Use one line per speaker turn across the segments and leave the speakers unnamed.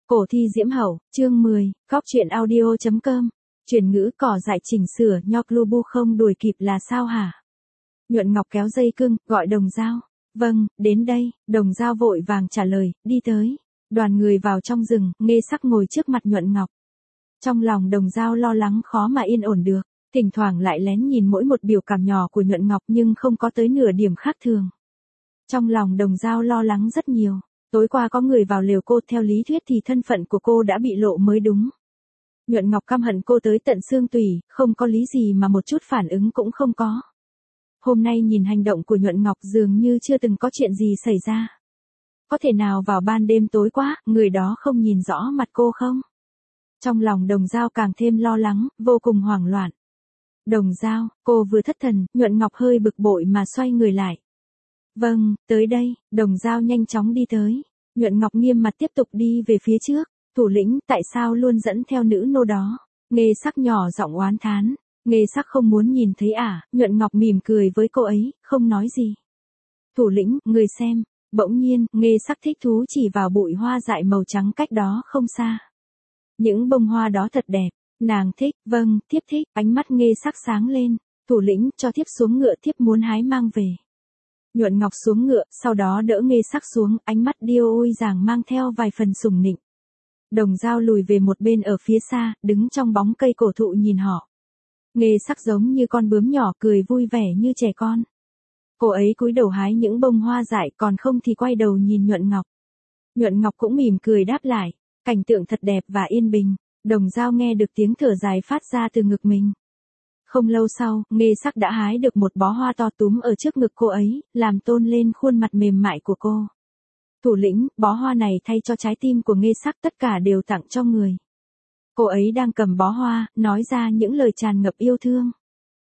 Cổ thi diễm hậu, chương 10, góc truyện audio.com. Chuyển ngữ cỏ dại chỉnh sửa nho clubu không đuổi kịp là sao hả? Nhuận Ngọc kéo dây cương, gọi Đồng Dao. Vâng, đến đây, Đồng Dao vội vàng trả lời, đi tới. Đoàn người vào trong rừng, Nghê Sắc ngồi trước mặt Nhuận Ngọc. Trong lòng Đồng Dao lo lắng khó mà yên ổn được, thỉnh thoảng lại lén nhìn mỗi một biểu cảm nhỏ của Nhuận Ngọc nhưng không có tới nửa điểm khác thường. Trong lòng Đồng Dao lo lắng rất nhiều. Tối qua có người vào lều cô, theo lý thuyết thì thân phận của cô đã bị lộ mới đúng. Nhuận Ngọc căm hận cô tới tận xương tủy, không có lý gì mà một chút phản ứng cũng không có. Hôm nay nhìn hành động của Nhuận Ngọc dường như chưa từng có chuyện gì xảy ra. Có thể nào vào ban đêm tối quá, người đó không nhìn rõ mặt cô không? Trong lòng Đồng Dao càng thêm lo lắng, vô cùng hoảng loạn. Đồng Dao, cô vừa thất thần, Nhuận Ngọc hơi bực bội mà xoay người lại. Vâng, tới đây, Đồng Dao nhanh chóng đi tới. Nhuận Ngọc nghiêm mặt tiếp tục đi về phía trước. Thủ lĩnh, tại sao luôn dẫn theo nữ nô đó? Nghê Sắc nhỏ giọng oán thán. Nghê Sắc không muốn nhìn thấy à? Nhuận Ngọc mỉm cười với cô ấy, không nói gì. Thủ lĩnh, người xem. Bỗng nhiên, Nghê Sắc thích thú chỉ vào bụi hoa dại màu trắng cách đó không xa. Những bông hoa đó thật đẹp. Nàng thích, vâng, thiếp thích. Ánh mắt Nghê Sắc sáng lên. Thủ lĩnh, cho thiếp xuống ngựa, thiếp muốn hái mang về. Nhuận Ngọc xuống ngựa, sau đó đỡ Nghê Sắc xuống, ánh mắt điêu ôi dàng mang theo vài phần sủng nịnh. Đồng Dao lùi về một bên ở phía xa, đứng trong bóng cây cổ thụ nhìn họ. Nghê Sắc giống như con bướm nhỏ cười vui vẻ như trẻ con. Cô ấy cúi đầu hái những bông hoa dại, còn không thì quay đầu nhìn Nhuận Ngọc. Nhuận Ngọc cũng mỉm cười đáp lại, cảnh tượng thật đẹp và yên bình. Đồng Dao nghe được tiếng thở dài phát ra từ ngực mình. Không lâu sau, Nghê Sắc đã hái được một bó hoa to túm ở trước ngực cô ấy, làm tôn lên khuôn mặt mềm mại của cô. Thủ lĩnh, bó hoa này thay cho trái tim của Nghê Sắc, tất cả đều tặng cho người. Cô ấy đang cầm bó hoa, nói ra những lời tràn ngập yêu thương.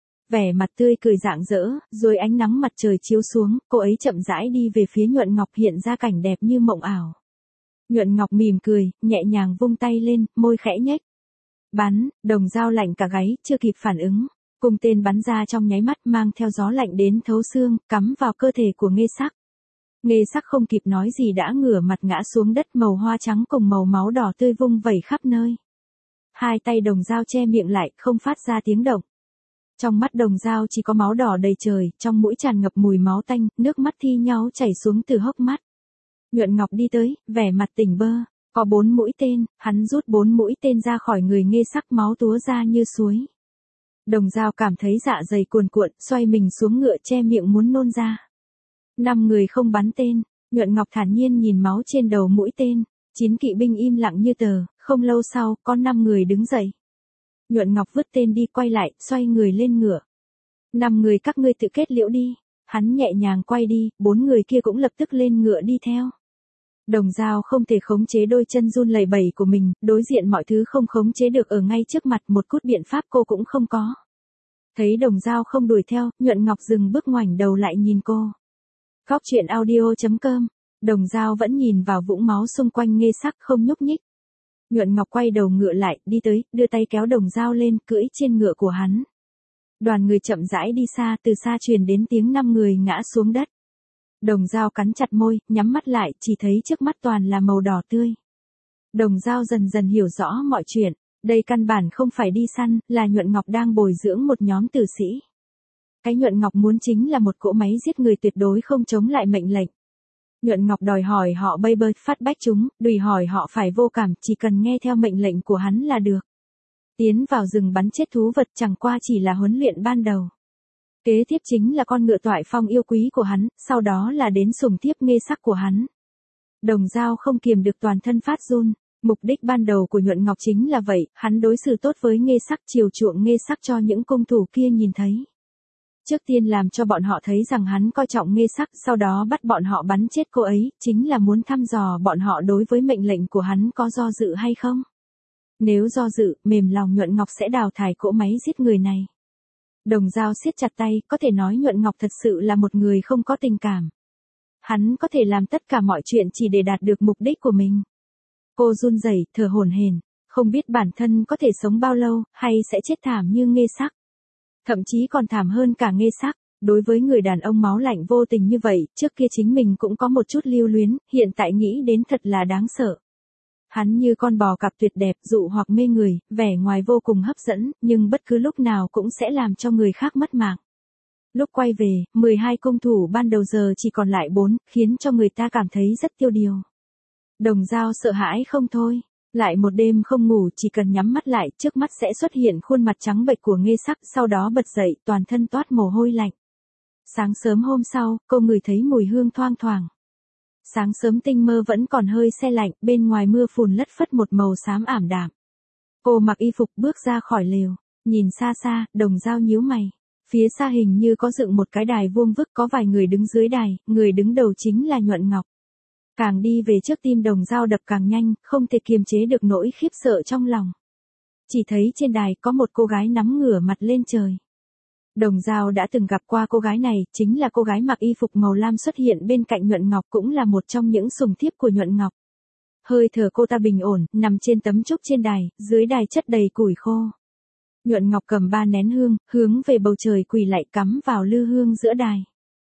Vẻ mặt tươi cười rạng rỡ, rồi ánh nắng mặt trời chiếu xuống, cô ấy chậm rãi đi về phía Nhuận Ngọc, hiện ra cảnh đẹp như mộng ảo. Nhuận Ngọc mỉm cười, nhẹ nhàng vung tay lên, môi khẽ nhếch. Bắn, Đồng Dao lạnh cả gáy, chưa kịp phản ứng. Cung tên bắn ra trong nháy mắt, mang theo gió lạnh đến thấu xương, cắm vào cơ thể của Nghê Sắc. Nghê Sắc không kịp nói gì đã ngửa mặt ngã xuống đất, màu hoa trắng cùng màu máu đỏ tươi vung vẩy khắp nơi. Hai tay Đồng Dao che miệng lại, không phát ra tiếng động. Trong mắt Đồng Dao chỉ có máu đỏ đầy trời, trong mũi tràn ngập mùi máu tanh, nước mắt thi nhau chảy xuống từ hốc mắt. Nhuận Ngọc đi tới, vẻ mặt tỉnh bơ. Có 4 mũi tên, hắn rút 4 mũi tên ra khỏi người Nghê Sắc, máu túa ra như suối. Đồng Dao cảm thấy dạ dày cuồn cuộn, xoay mình xuống ngựa, che miệng muốn nôn ra. 5 người không bắn tên. Nhuận Ngọc thản nhiên nhìn máu trên đầu mũi tên. 9 kỵ binh im lặng như tờ. Không lâu sau, có 5 người đứng dậy. Nhuận Ngọc vứt tên đi, quay lại, xoay người lên ngựa. 5 người các ngươi tự kết liễu đi. Hắn nhẹ nhàng quay đi, 4 người kia cũng lập tức lên ngựa đi theo. Đồng Dao không thể khống chế đôi chân run lẩy bẩy của mình, đối diện mọi thứ không khống chế được ở ngay trước mặt, một chút biện pháp cô cũng không có. Thấy Đồng Dao không đuổi theo, Nhuận Ngọc dừng bước, ngoảnh đầu lại nhìn cô. Góc truyện audio.com. Đồng Dao vẫn nhìn vào vũng máu xung quanh Nghê Sắc, không nhúc nhích. Nhuận Ngọc quay đầu ngựa lại, đi tới, đưa tay kéo Đồng Dao lên, cưỡi trên ngựa của hắn. Đoàn người chậm rãi đi xa, từ xa truyền đến tiếng 5 người ngã xuống đất. Đồng Dao cắn chặt môi, nhắm mắt lại, chỉ thấy trước mắt toàn là màu đỏ tươi. Đồng Dao dần dần hiểu rõ mọi chuyện, đây căn bản không phải đi săn, là Nhuận Ngọc đang bồi dưỡng một nhóm tử sĩ. Cái Nhuận Ngọc muốn chính là một cỗ máy giết người tuyệt đối không chống lại mệnh lệnh. Nhuận Ngọc đòi hỏi họ bay bơi, phát bách chúng, đòi hỏi họ phải vô cảm, chỉ cần nghe theo mệnh lệnh của hắn là được. Tiến vào rừng bắn chết thú vật chẳng qua chỉ là huấn luyện ban đầu. Kế tiếp chính là con ngựa Toại Phong yêu quý của hắn, sau đó là đến sủng thiếp Nghê Sắc của hắn. Đồng Dao không kiềm được toàn thân phát run. Mục đích ban đầu của Nhuận Ngọc chính là vậy, hắn đối xử tốt với Nghê Sắc, chiều chuộng Nghê Sắc cho những cung thủ kia nhìn thấy. Trước tiên làm cho bọn họ thấy rằng hắn coi trọng Nghê Sắc, sau đó bắt bọn họ bắn chết cô ấy, chính là muốn thăm dò bọn họ đối với mệnh lệnh của hắn có do dự hay không. Nếu do dự, mềm lòng, Nhuận Ngọc sẽ đào thải cỗ máy giết người này. Đồng Dao siết chặt tay, có thể nói Nhuận Ngọc thật sự là một người không có tình cảm. Hắn có thể làm tất cả mọi chuyện chỉ để đạt được mục đích của mình. Cô run rẩy, thở hổn hển, không biết bản thân có thể sống bao lâu, hay sẽ chết thảm như Nghê Sắc. Thậm chí còn thảm hơn cả Nghê Sắc. Đối với người đàn ông máu lạnh vô tình như vậy, trước kia chính mình cũng có một chút lưu luyến, hiện tại nghĩ đến thật là đáng sợ. Hắn như con bò cạp tuyệt đẹp, dụ hoặc mê người, vẻ ngoài vô cùng hấp dẫn, nhưng bất cứ lúc nào cũng sẽ làm cho người khác mất mạng. Lúc quay về, 12 cung thủ ban đầu giờ chỉ còn lại 4, khiến cho người ta cảm thấy rất tiêu điều. Đồng Dao sợ hãi không thôi. Lại một đêm không ngủ, chỉ cần nhắm mắt lại, trước mắt sẽ xuất hiện khuôn mặt trắng bệch của Nghê Sắc, sau đó bật dậy, toàn thân toát mồ hôi lạnh. Sáng sớm hôm sau, cô ngửi thấy mùi hương thoang thoảng. Sáng sớm tinh mơ vẫn còn hơi se lạnh, bên ngoài mưa phùn lất phất một màu xám ảm đạm. Cô mặc y phục bước ra khỏi lều, nhìn xa xa, Đồng Dao nhíu mày. Phía xa hình như có dựng một cái đài vuông vức, có vài người đứng dưới đài, người đứng đầu chính là Nhuận Ngọc. Càng đi về trước tim Đồng Dao đập càng nhanh, không thể kiềm chế được nỗi khiếp sợ trong lòng. Chỉ thấy trên đài có một cô gái nắm ngửa mặt lên trời. Đồng Dao đã từng gặp qua cô gái này, chính là cô gái mặc y phục màu lam xuất hiện bên cạnh Nhuận Ngọc, cũng là một trong những sùng thiếp của Nhuận Ngọc. Hơi thở cô ta bình ổn, nằm trên tấm trúc trên đài, dưới đài chất đầy củi khô. Nhuận Ngọc cầm 3 nén hương, hướng về bầu trời quỳ lạy, cắm vào lư hương giữa đài.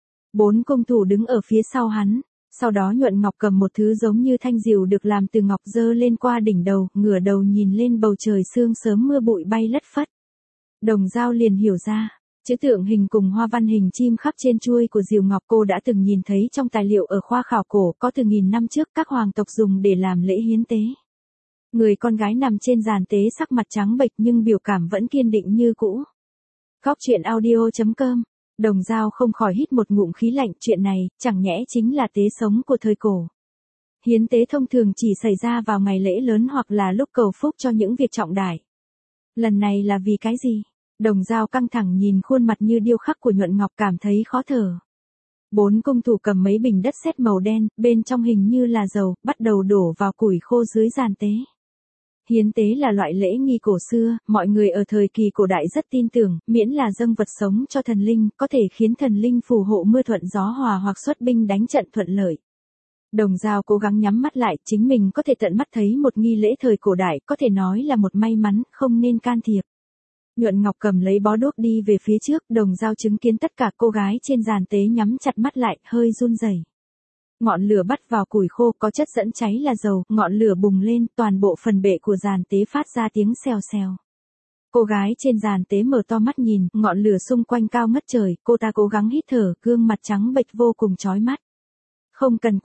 4 cung thủ đứng ở phía sau hắn. Sau đó Nhuận Ngọc cầm một thứ giống như thanh diều được làm từ ngọc giơ lên qua đỉnh đầu, ngửa đầu nhìn lên bầu trời sương sớm mưa bụi bay lất phất. Đồng Dao liền hiểu ra, chữ tượng hình cùng hoa văn hình chim khắc trên chuôi của diều ngọc cô đã từng nhìn thấy trong tài liệu ở khoa khảo cổ, có từ nghìn năm trước các hoàng tộc dùng để làm lễ hiến tế. Người con gái nằm trên giàn tế sắc mặt trắng bệch nhưng biểu cảm vẫn kiên định như cũ. Góc truyện audio.com. Đồng Dao không khỏi hít một ngụm khí lạnh, chuyện này, chẳng nhẽ chính là tế sống của thời cổ. Hiến tế thông thường chỉ xảy ra vào ngày lễ lớn hoặc là lúc cầu phúc cho những việc trọng đại. Lần này là vì cái gì? Đồng Dao căng thẳng nhìn khuôn mặt như điêu khắc của Nhuận Ngọc, cảm thấy khó thở. 4 cung thủ cầm mấy bình đất sét màu đen, bên trong hình như là dầu, bắt đầu đổ vào củi khô dưới giàn tế. Hiến tế là loại lễ nghi cổ xưa, mọi người ở thời kỳ cổ đại rất tin tưởng, miễn là dâng vật sống cho thần linh, có thể khiến thần linh phù hộ mưa thuận gió hòa hoặc xuất binh đánh trận thuận lợi. Đồng Dao cố gắng nhắm mắt lại, chính mình có thể tận mắt thấy một nghi lễ thời cổ đại, có thể nói là một may mắn, không nên can thiệp. Nhuận Ngọc cầm lấy bó đuốc đi về phía trước, Đồng Dao chứng kiến tất cả cô gái trên giàn tế nhắm chặt mắt lại, hơi run rẩy. Ngọn lửa bắt vào củi khô, có chất dẫn cháy là dầu, ngọn lửa bùng lên, toàn bộ phần bệ của giàn tế phát ra tiếng xèo xèo. Cô gái trên giàn tế mở to mắt nhìn, ngọn lửa xung quanh cao ngất trời, cô ta cố gắng hít thở, gương mặt trắng bệch vô cùng chói mắt. Không cần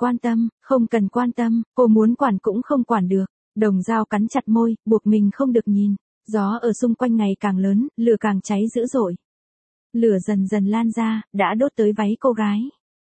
quan tâm, cô muốn quản cũng không quản được. Đồng Dao cắn chặt môi, buộc mình không được nhìn. Gió ở xung quanh ngày càng lớn, lửa càng cháy dữ dội. Lửa dần dần lan ra, đã đốt tới váy cô gái.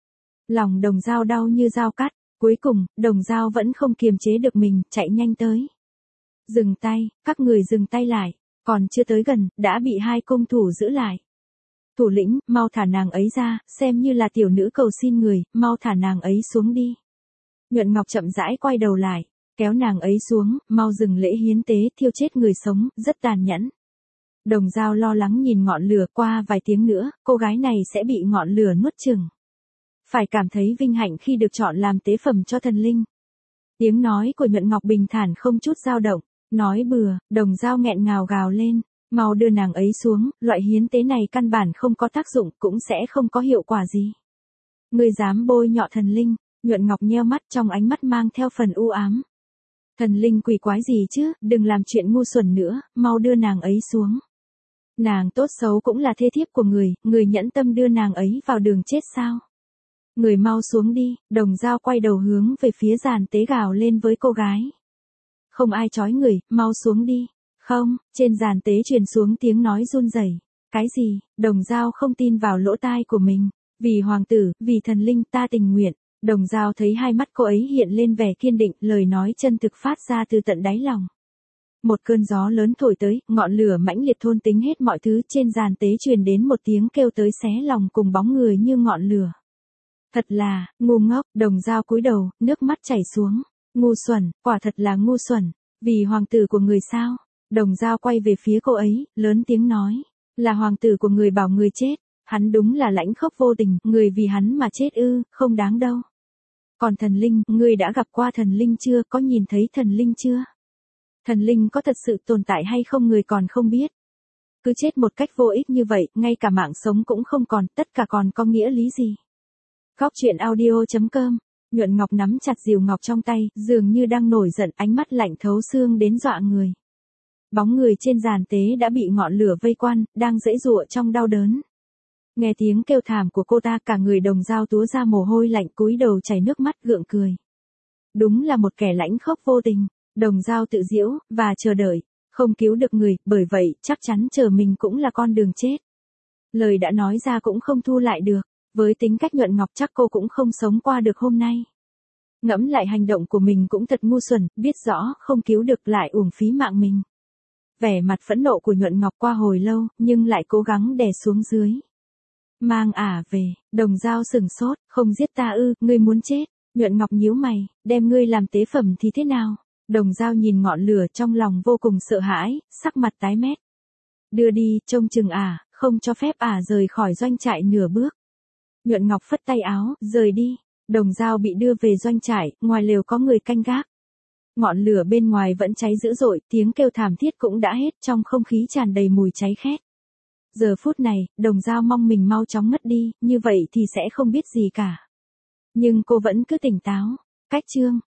Lòng Đồng Dao đau như dao cắt, cuối cùng, Đồng Dao vẫn không kiềm chế được mình, chạy nhanh tới. Dừng tay, các người dừng tay lại, còn chưa tới gần, đã bị 2 cung thủ giữ lại. Thủ lĩnh, mau thả nàng ấy ra, xem như là tiểu nữ cầu xin người, mau thả nàng ấy xuống đi. Nhuận Ngọc chậm rãi quay đầu lại, kéo nàng ấy xuống, mau dừng lễ hiến tế, thiêu chết người sống, rất tàn nhẫn. Đồng Dao lo lắng nhìn ngọn lửa, qua vài tiếng nữa, cô gái này sẽ bị ngọn lửa nuốt chửng. Phải cảm thấy vinh hạnh khi được chọn làm tế phẩm cho thần linh. Tiếng nói của Nhuận Ngọc bình thản không chút dao động, nói bừa. Đồng Dao nghẹn ngào gào lên, mau đưa nàng ấy xuống, loại hiến tế này căn bản không có tác dụng, cũng sẽ không có hiệu quả gì. Ngươi dám bôi nhọ thần linh? Nhuận Ngọc nheo mắt, trong ánh mắt mang theo phần u ám. Thần linh quỷ quái gì chứ, đừng làm chuyện ngu xuẩn nữa, mau đưa nàng ấy xuống. Nàng tốt xấu cũng là thê thiếp của người nhẫn tâm đưa nàng ấy vào đường chết sao? Người mau xuống đi. Đồng Dao quay đầu hướng về phía giàn tế gào lên với cô gái. Không ai trói người, mau xuống đi. Không, trên giàn tế truyền xuống tiếng nói run rẩy. Cái gì? Đồng Dao không tin vào lỗ tai của mình. Vì hoàng tử, vì thần linh, ta tình nguyện. Đồng Dao thấy hai mắt cô ấy hiện lên vẻ kiên định, lời nói chân thực phát ra từ tận đáy lòng. Một cơn gió lớn thổi tới, ngọn lửa mãnh liệt thôn tính hết mọi thứ, trên giàn tế truyền đến một tiếng kêu tới xé lòng cùng bóng người như ngọn lửa. Thật là, ngu ngốc. Đồng Dao cúi đầu, nước mắt chảy xuống. Ngu xuẩn, quả thật là ngu xuẩn. Vì hoàng tử của người sao? Đồng Dao quay về phía cô ấy, lớn tiếng nói. Là hoàng tử của người bảo người chết. Hắn đúng là lãnh khốc vô tình, người vì hắn mà chết ư, không đáng đâu. Còn thần linh, ngươi đã gặp qua thần linh chưa, có nhìn thấy thần linh chưa? Thần linh có thật sự tồn tại hay không người còn không biết. Cứ chết một cách vô ích như vậy, ngay cả mạng sống cũng không còn, tất cả còn có nghĩa lý gì? Góc truyện audio.com Nhuận Ngọc nắm chặt rìu ngọc trong tay, dường như đang nổi giận, ánh mắt lạnh thấu xương đến dọa người. Bóng người trên giàn tế đã bị ngọn lửa vây quanh, đang giãy giụa trong đau đớn. Nghe tiếng kêu thảm của cô ta, cả người Đồng Dao túa ra mồ hôi lạnh, cúi đầu chảy nước mắt gượng cười. Đúng là một kẻ lãnh khốc vô tình. Đồng Dao tự giễu, và chờ đợi. Không cứu được người, bởi vậy, chắc chắn chờ mình cũng là con đường chết. Lời đã nói ra cũng không thu lại được. Với tính cách Nhuận Ngọc chắc cô cũng không sống qua được hôm nay. Ngẫm lại hành động của mình cũng thật ngu xuẩn, biết rõ không cứu được lại uổng phí mạng mình. Vẻ mặt phẫn nộ của Nhuận Ngọc qua hồi lâu, nhưng lại cố gắng đè xuống dưới. Mang ả về, Đồng Dao sửng sốt, không giết ta ư, ngươi muốn chết. Nhuận Ngọc nhíu mày, đem ngươi làm tế phẩm thì thế nào? Đồng Dao nhìn ngọn lửa trong lòng vô cùng sợ hãi, sắc mặt tái mét. Đưa đi, trông chừng ả, không cho phép ả rời khỏi doanh trại nửa bước. Nhuận Ngọc phất tay áo, rời đi. Đồng Dao bị đưa về doanh trại, ngoài lều có người canh gác. Ngọn lửa bên ngoài vẫn cháy dữ dội, tiếng kêu thảm thiết cũng đã hết, trong không khí tràn đầy mùi cháy khét. Giờ phút này, Đồng Dao mong mình mau chóng mất đi, như vậy thì sẽ không biết gì cả. Nhưng cô vẫn cứ tỉnh táo. Cách chương